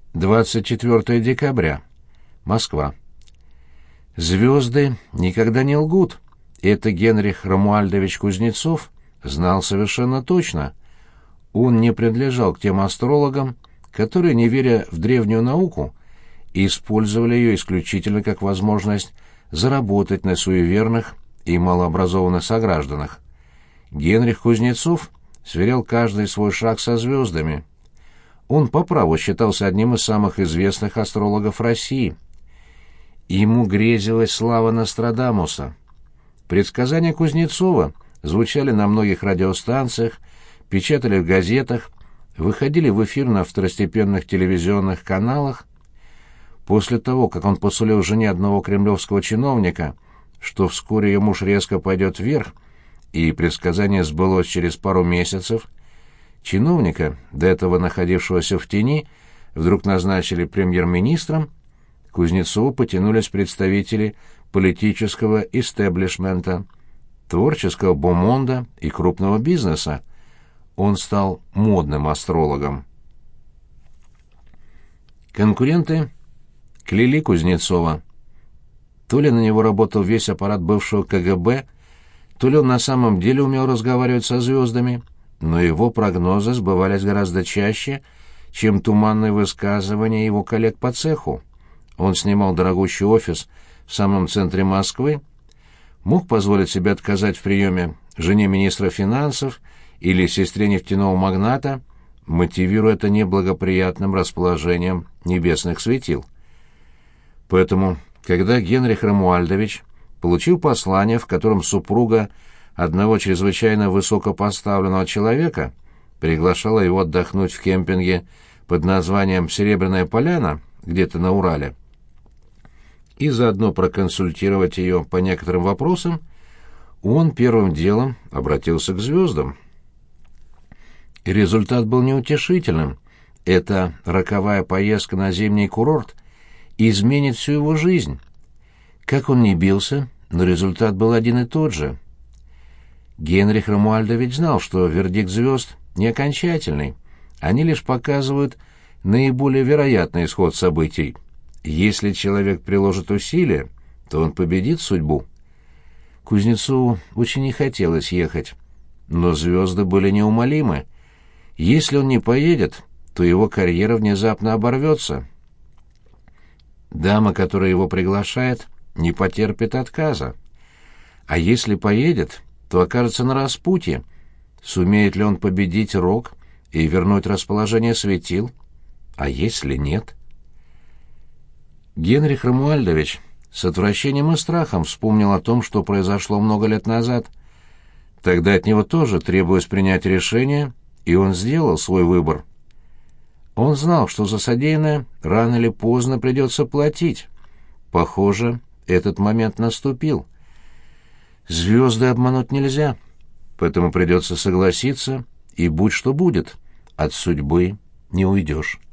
24 декабря. Москва. Звезды никогда не лгут. Это Генрих Ромуальдович Кузнецов знал совершенно точно. Он не принадлежал к тем астрологам, которые, не веря в древнюю науку, использовали ее исключительно как возможность заработать на суеверных и малообразованных согражданах. Генрих Кузнецов сверял каждый свой шаг со звездами. Он по праву считался одним из самых известных астрологов России. Ему грезилась слава Нострадамуса. Предсказания Кузнецова звучали на многих радиостанциях, печатали в газетах, выходили в эфир на второстепенных телевизионных каналах. После того, как он посулил жене одного кремлевского чиновника, что вскоре ее муж резко пойдет вверх, и предсказание сбылось через пару месяцев, чиновника, до этого находившегося в тени, вдруг назначили премьер-министром, к Кузнецову потянулись представители политического истеблишмента, творческого бомонда и крупного бизнеса. Он стал модным астрологом. Конкуренты кляли Кузнецова. То ли на него работал весь аппарат бывшего КГБ, то ли он на самом деле умел разговаривать со звездами, но его прогнозы сбывались гораздо чаще, чем туманные высказывания его коллег по цеху. Он снимал дорогущий офис в самом центре Москвы, мог позволить себе отказать в приеме жене министра финансов или сестре нефтяного магната, мотивируя это неблагоприятным расположением небесных светил. Поэтому, когда Генрих Ромуальдович получил послание, в котором супруга одного чрезвычайно высокопоставленного человека приглашала его отдохнуть в кемпинге под названием «Серебряная поляна» где-то на Урале, и заодно проконсультировать ее по некоторым вопросам, он первым делом обратился к звездам. И результат был неутешительным. Эта роковая поездка на зимний курорт изменит всю его жизнь. Как он ни бился, но результат был один и тот же. Генрих Ромуальдович знал, что вердикт звезд не окончательный, они лишь показывают наиболее вероятный исход событий. Если человек приложит усилия, то он победит судьбу. Кузнецову очень не хотелось ехать, но звезды были неумолимы. Если он не поедет, то его карьера внезапно оборвется. Дама, которая его приглашает, не потерпит отказа. А если поедет, то окажется на распутье. Сумеет ли он победить рок и вернуть расположение светил? А если нет? Генрих Ромуальдович с отвращением и страхом вспомнил о том, что произошло много лет назад. Тогда от него тоже требовалось принять решение, и он сделал свой выбор. Он знал, что за содеянное рано или поздно придется платить. Похоже, этот момент наступил. Звезды обмануть нельзя, поэтому придется согласиться, и будь что будет, от судьбы не уйдешь.